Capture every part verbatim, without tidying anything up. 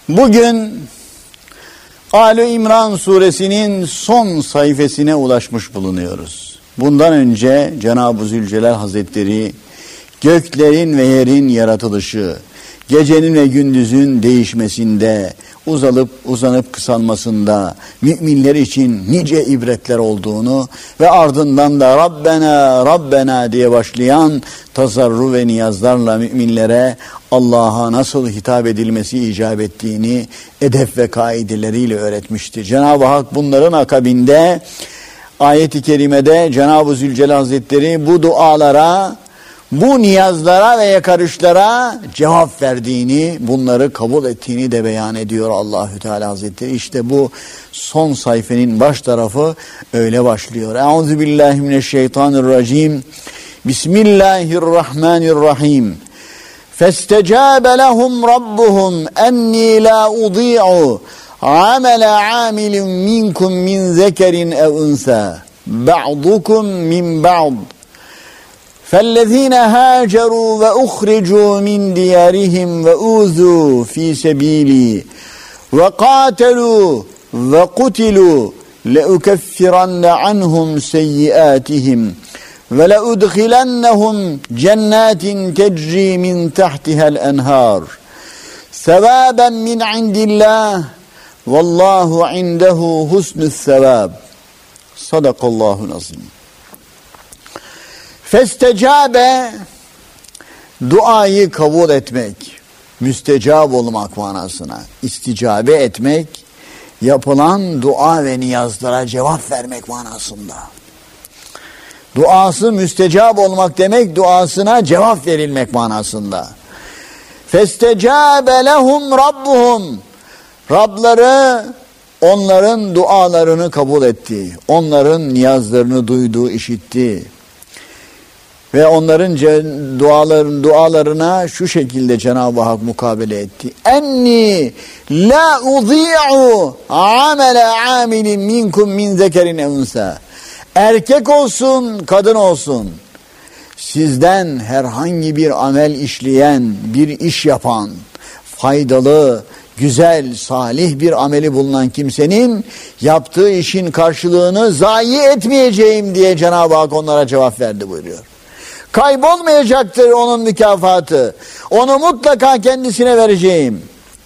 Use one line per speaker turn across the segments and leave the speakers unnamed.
Bugün Ali İmran suresinin son sayfasına ulaşmış bulunuyoruz. Bundan önce Cenab-ı Zülcelal Hazretleri göklerin ve yerin yaratılışı, gecenin ve gündüzün değişmesinde, uzalıp uzanıp kısalmasında müminler için nice ibretler olduğunu ve ardından da Rabbena Rabbena diye başlayan tazarru ve niyazlarla müminlere Allah'a nasıl hitap edilmesi icap ettiğini edep ve kaideleriyle öğretmiştir. Cenab-ı Hak bunların akabinde ayet-i kerimede Cenab-ı Zülcelal Hazretleri bu dualara, bu niyazlara ve yakarışlara cevap verdiğini, bunları kabul ettiğini de beyan ediyor Allahü Teala Hazretleri. İşte bu son sayfenin baş tarafı öyle başlıyor. Euzubillahimineşşeytanirracim. Bismillahirrahmanirrahim. فَاسْتَجَابَ لَهُمْ رَبُّهُمْ أَنِّي لَا أُضِيعُ عَمَلَ عَامِلٍ مِنْكُمْ مِنْ ذَكَرٍ أَوْ أُنْثَى بَعْضُكُمْ مِنْ بَعْضٍ فَالَّذِينَ هَاجَرُوا وَأُخْرِجُوا مِنْ دِيَارِهِمْ وَأُوذُوا فِي سَبِيلِي وَقَاتَلُوا وَقُتِلُوا لَأُكَفِّرَنَّ عَنْهُمْ سَيِّئَاتِهِمْ وَلَأُدْخِلَنَّهُمْ جَنَّاتٍ تَجْرِي مِنْ تَحْتِهَا الْأَنْهَارُ ثَوَابًا مِنْ عِنْدِ اللّٰهِ وَاللّٰهُ عِنْدَهُ حُسْنُ الثَّوَابِ. Sadakallahu azim. Festecabe, duayı kabul etmek, müstecab olmak manasına, isticabe etmek, yapılan dua ve niyazlara cevap vermek manasında. Duası müstecab olmak demek, duasına cevap verilmek manasında. Festecabe lehum rabbuhum, Rabları onların dualarını kabul etti, onların niyazlarını duydu, işitti. Ve onların duaların dualarına şu şekilde Cenab-ı Hak mukabele etti. Enni la uzi'u amele amilin minkum min zekerin evunsa. Erkek olsun, kadın olsun, sizden herhangi bir amel işleyen, bir iş yapan, faydalı, güzel, salih bir ameli bulunan kimsenin yaptığı işin karşılığını zayi etmeyeceğim diye Cenab-ı Hak onlara cevap verdi buyuruyor. Kaybolmayacaktır onun mükafatı. Onu mutlaka kendisine vereceğim.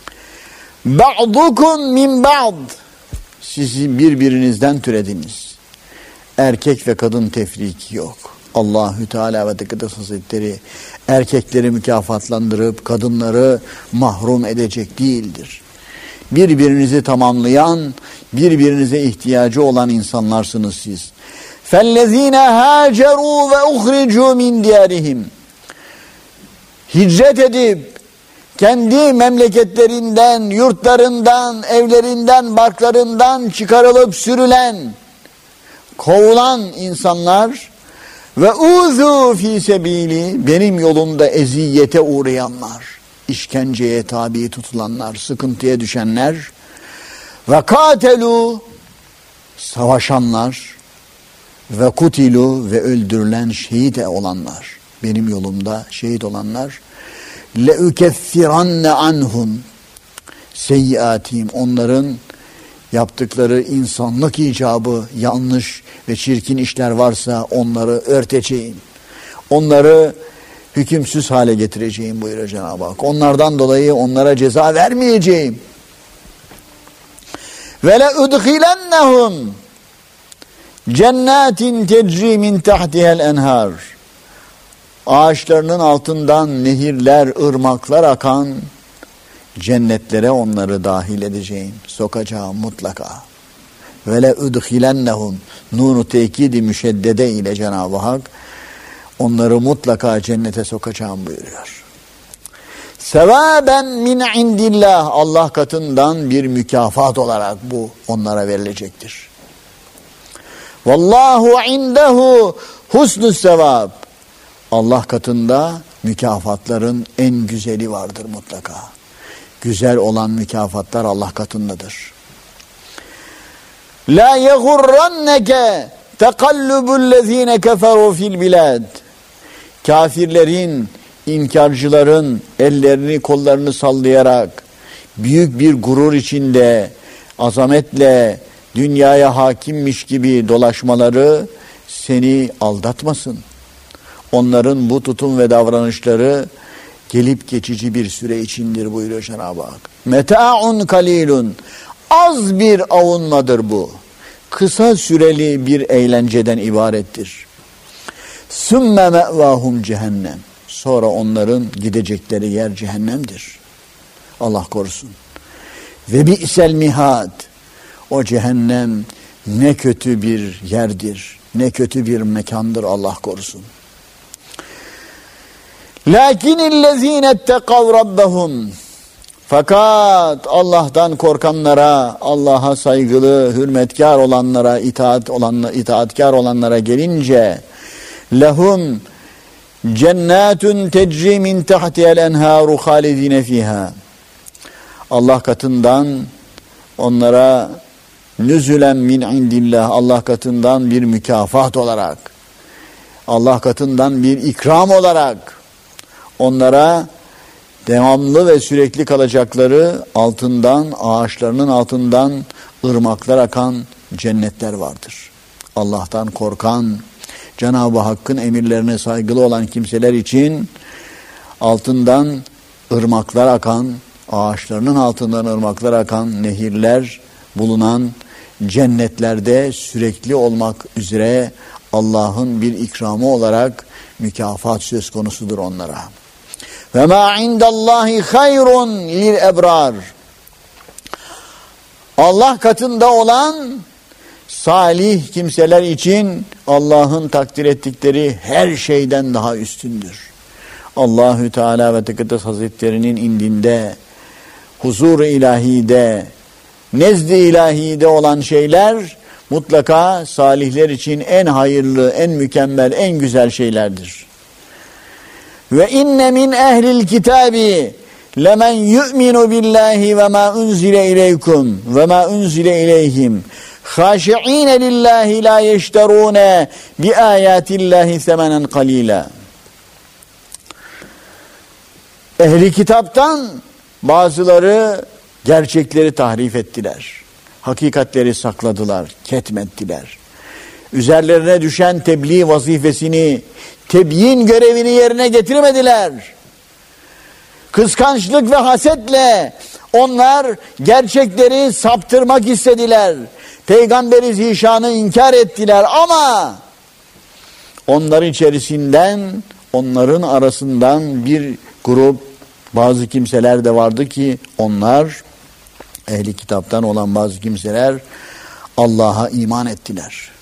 Ba'dukum min ba'd. Sizi birbirinizden türediniz. Erkek ve kadın tefrik yok. Allahü Teala ve Tekaddes Hazretleri erkekleri mükafatlandırıp kadınları mahrum edecek değildir. Birbirinizi tamamlayan, birbirinize ihtiyacı olan insanlarsınız siz. فَالَّذ۪ينَ هَاجَرُوا وَاُخْرِجُوا مِنْ دِيَارِهِمْ. Hicret edip kendi memleketlerinden, yurtlarından, evlerinden, barklarından çıkarılıp sürülen, kovulan insanlar ve uzu fi sebili, benim yolumda eziyete uğrayanlar, işkenceye tabi tutulanlar, sıkıntıya düşenler ve katelu, savaşanlar ve kutilu ve öldürülen, şehit olanlar, benim yolumda şehit olanlar, le ukeffiranne anhum seyyiatihim, onların yaptıkları insanlık icabı yanlış ve çirkin işler varsa onları örteceğim. Onları hükümsüz hale getireceğim buyuruyor Cenab-ı Hak. Onlardan dolayı onlara ceza vermeyeceğim. Ve le udkhilennehum cennetin tecri min tahtihel enhar. Ağaçlarının altından nehirler, ırmaklar akan cennetlere onları dahil edeceğim, sokacağım mutlaka. Ve le udkhilennehum, nunu tekidi müşeddede ile Cenab-ı Hak onları mutlaka cennete sokacağım buyuruyor. Sevaben min indillah, Allah katından bir mükafat olarak bu onlara verilecektir. Vallahu indehu husnus sevab. Allah katında mükafatların en güzeli vardır mutlaka. Güzel olan mükafatlar Allah katındadır. La yegurranneke tekallubüllezine keferu fil bilad. Kafirlerin, inkarcıların ellerini kollarını sallayarak büyük bir gurur içinde, azametle dünyaya hakimmiş gibi dolaşmaları seni aldatmasın. Onların bu tutum ve davranışları gelip geçici bir süre içindir buyuruyor Cenab-ı Hak. Meta'un kalilun. Az bir avunmadır bu. Kısa süreli bir eğlenceden ibarettir. Sümme me'vahum cehennem. Sonra onların gidecekleri yer cehennemdir. Allah korusun. Ve bi'sel mihad. O cehennem ne kötü bir yerdir. Ne kötü bir mekandır, Allah korusun. Lakinillezine ettekav rabbahum. Fakat Allah'tan korkanlara, Allah'a saygılı, hürmetkar olanlara, itaat olanlara, itaatkar olanlara gelince lehum cennetun tecri min tahtiha'l enharu halidine fiha. Allah katından onlara nüzülen min indillah, Allah katından bir mükafat olarak, Allah katından bir ikram olarak onlara devamlı ve sürekli kalacakları altından, ağaçlarının altından ırmaklar akan cennetler vardır. Allah'tan korkan, Cenab-ı Hakk'ın emirlerine saygılı olan kimseler için altından ırmaklar akan, ağaçlarının altından ırmaklar akan nehirler bulunan cennetlerde sürekli olmak üzere Allah'ın bir ikramı olarak mükafat söz konusudur onlara. Ve ma indallahi hayrun lil ebrar. Allah katında olan salih kimseler için Allah'ın takdir ettikleri her şeyden daha üstündür. Allahü Teala ve Tekaddes Hazretleri'nin indinde, huzur-u ilahide, nezd-i ilahide olan şeyler mutlaka salihler için en hayırlı, en mükemmel, en güzel şeylerdir. Ve inne min ehlil kitabi lemen yu'minu billahi ve ma unzile ileykum ve ma unzile ileyhim haşi'ine lillahi la yeşterune bi ayatillahi semenen kalila. Ehli kitaptan bazıları gerçekleri tahrif ettiler. Hakikatleri sakladılar, ketmettiler. Üzerlerine düşen tebliğ vazifesini, tebyin görevini yerine getirmediler. Kıskançlık ve hasetle onlar gerçekleri saptırmak istediler. Peygamberi zişanı inkar ettiler ama onların içerisinden, onların arasından bir grup, bazı kimseler de vardı ki onlar, ehli kitaptan olan bazı kimseler Allah'a iman ettiler.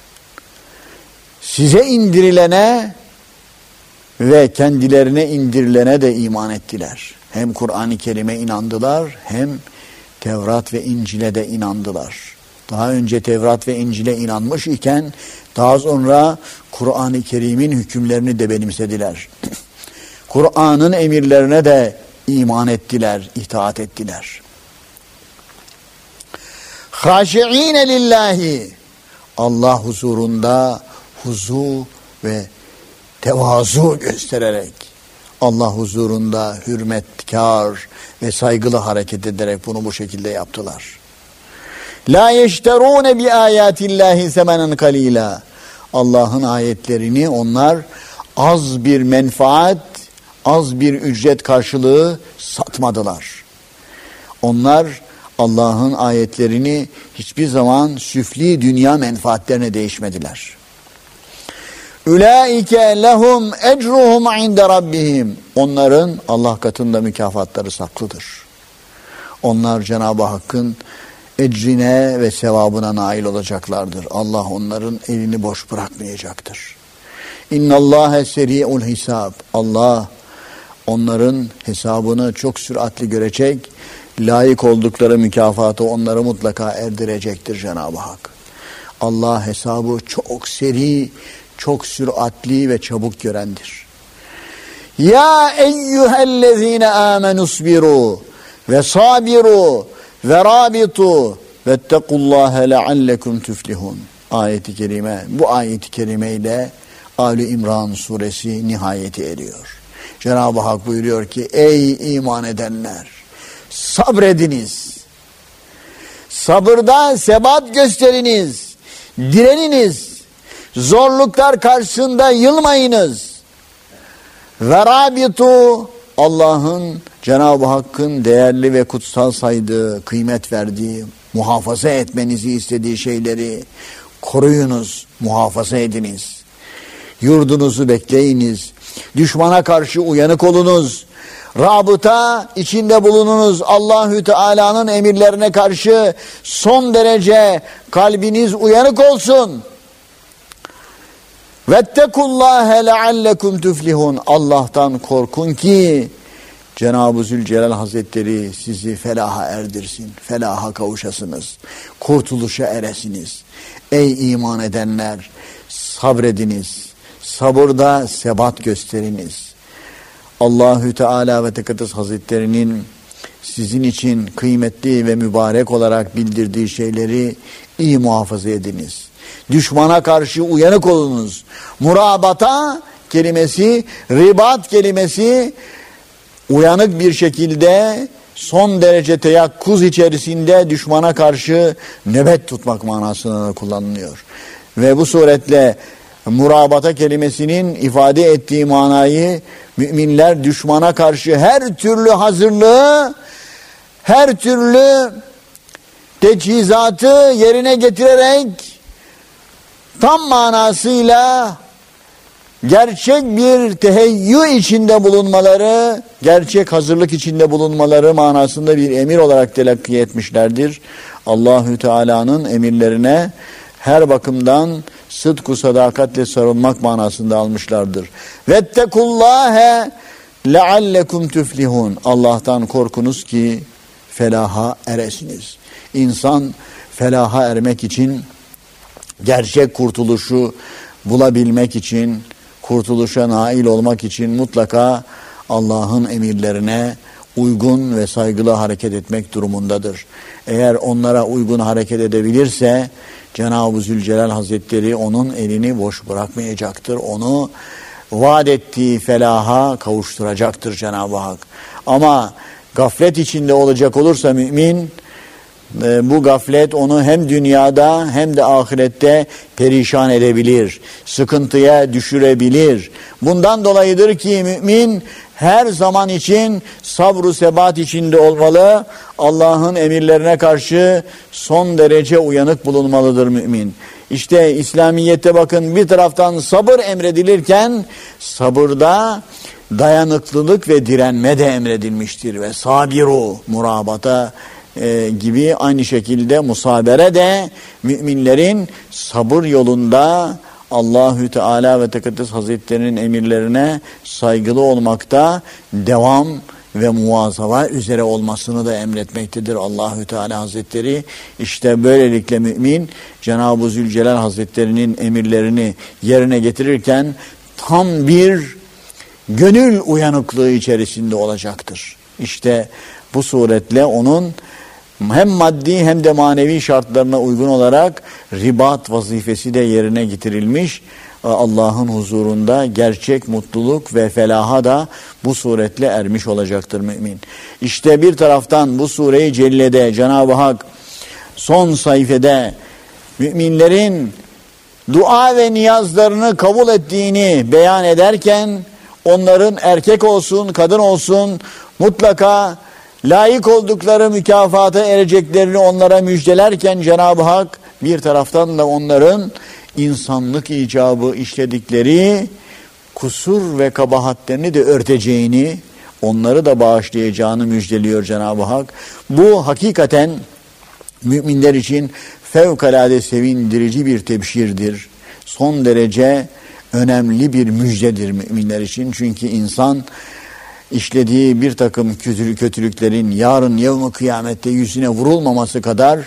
Size indirilene ve kendilerine indirilene de iman ettiler. Hem Kur'an-ı Kerim'e inandılar, hem Tevrat ve İncil'e de inandılar. Daha önce Tevrat ve İncil'e inanmış iken daha sonra Kur'an-ı Kerim'in hükümlerini de benimsediler. Kur'an'ın emirlerine de iman ettiler, itaat ettiler. Haşi'ine lillahi, Allah huzurunda huzu ve tevazu göstererek, Allah huzurunda hürmetkar ve saygılı hareket ederek bunu bu şekilde yaptılar. La yeşterune bi ayatillahi semenen kalila. Allah'ın ayetlerini onlar az bir menfaat, az bir ücret karşılığı satmadılar. Onlar Allah'ın ayetlerini hiçbir zaman süfli dünya menfaatlerine değişmediler. Ulaike lehum ecruhum inde rabbihim. Onların Allah katında mükafatları saklıdır. Onlar Cenab-ı Hakk'ın ecrine ve sevabına nail olacaklardır. Allah onların elini boş bırakmayacaktır. İnnallâhe seri'ul hisab. Allah onların hesabını çok süratli görecek, layık oldukları mükafatı onları mutlaka erdirecektir Cenab-ı Hak. Allah hesabı çok seri, çok süratli ve çabuk görendir. Ya eyyühellezine amenusbiru ve sabiru ve rabitu vettekullâhe leallekum tuflihun. Ayet-i kerime, bu ayet-i kerimeyle Ali İmran suresi nihayeti eriyor. Cenab-ı Hak buyuruyor ki ey iman edenler, sabrediniz. Sabırda sebat gösteriniz. Direniniz. Zorluklar karşısında yılmayınız. Ve rabitu, Allah'ın, Cenab-ı Hakk'ın değerli ve kutsal saydığı, kıymet verdiği, muhafaza etmenizi istediği şeyleri koruyunuz, muhafaza ediniz. Yurdunuzu bekleyiniz. Düşmana karşı uyanık olunuz. Rabıta içinde bulununuz. Allahü Teala'nın emirlerine karşı son derece kalbiniz uyanık olsun. Vettekullâhe leallekum tuflihun. Allah'tan korkun ki Cenab-ı Zülcelal Hazretleri sizi felaha erdirsin. Felaha kavuşasınız. Kurtuluşa eresiniz. Ey iman edenler, sabrediniz. Sabırda sebat gösteriniz. Allahü Teala ve Tekaddes Hazretleri'nin sizin için kıymetli ve mübarek olarak bildirdiği şeyleri iyi muhafaza ediniz. Düşmana karşı uyanık olunuz. Murabata kelimesi, ribat kelimesi uyanık bir şekilde son derece teyakkuz içerisinde düşmana karşı nöbet tutmak manasında kullanılıyor. Ve bu suretle murabata kelimesinin ifade ettiği manayı müminler düşmana karşı her türlü hazırlığı, her türlü teçhizatı yerine getirerek tam manasıyla gerçek bir teheyyü içinde bulunmaları, gerçek hazırlık içinde bulunmaları manasında bir emir olarak telakki etmişlerdir. Allahü Teala'nın emirlerine her bakımdan sıdku sadakatle sarılmak manasında almışlardır. Vettekullâhe leallekum tuflihun. Allah'tan korkunuz ki felaha eresiniz. İnsan felaha ermek için, gerçek kurtuluşu bulabilmek için, kurtuluşa nail olmak için mutlaka Allah'ın emirlerine uygun ve saygılı hareket etmek durumundadır. Eğer onlara uygun hareket edebilirse Cenab-ı Zülcelal Hazretleri onun elini boş bırakmayacaktır. Onu vaat ettiği felaha kavuşturacaktır Cenab-ı Hak. Ama gaflet içinde olacak olursa mümin, bu gaflet onu hem dünyada hem de ahirette perişan edebilir, sıkıntıya düşürebilir. Bundan dolayıdır ki mümin her zaman için sabr-ı sebat içinde olmalı. Allah'ın emirlerine karşı son derece uyanık bulunmalıdır mümin. İşte İslamiyet'te bakın bir taraftan sabır emredilirken sabırda dayanıklılık ve direnme de emredilmiştir. Ve sabiru, murabata e, gibi aynı şekilde musabere de müminlerin sabır yolunda Allahü Teala ve Tekaddes Hazretlerinin emirlerine saygılı olmakta devam ve muvazafa üzere olmasını da emretmektedir Allahü Teala Hazretleri. İşte böylelikle mümin Cenab-ı Zülcelal Hazretlerinin emirlerini yerine getirirken tam bir gönül uyanıklığı içerisinde olacaktır. İşte bu suretle onun hem maddi hem de manevi şartlarına uygun olarak ribat vazifesi de yerine getirilmiş. Allah'ın huzurunda gerçek mutluluk ve felaha da bu suretle ermiş olacaktır mümin. İşte bir taraftan bu sure-i cellede Cenab-ı Hak son sayfede müminlerin dua ve niyazlarını kabul ettiğini beyan ederken onların erkek olsun kadın olsun mutlaka layık oldukları mükafata ereceklerini onlara müjdelerken Cenab-ı Hak bir taraftan da onların insanlık icabı işledikleri kusur ve kabahatlerini de örteceğini, onları da bağışlayacağını müjdeliyor Cenab-ı Hak. Bu hakikaten müminler için fevkalade sevindirici bir tebşirdir. Son derece önemli bir müjdedir müminler için. Çünkü insan işlediği bir takım kötülüklerin yarın yevmi kıyamette yüzüne vurulmaması kadar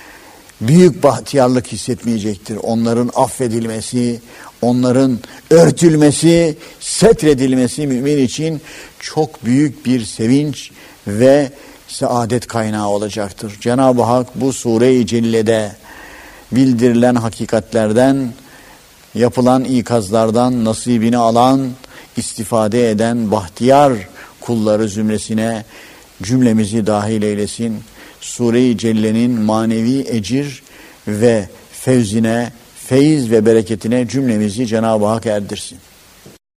büyük bahtiyarlık hissetmeyecektir. Onların affedilmesi, onların örtülmesi, setredilmesi mümin için çok büyük bir sevinç ve saadet kaynağı olacaktır. Cenab-ı Hak bu sure-i cellede bildirilen hakikatlerden, yapılan ikazlardan nasibini alan, istifade eden bahtiyar kulları zümresine cümlemizi dahil eylesin. Sure-i Celle'nin manevi ecir ve fevzine, feyiz ve bereketine cümlemizi Cenab-ı Hak erdirsin.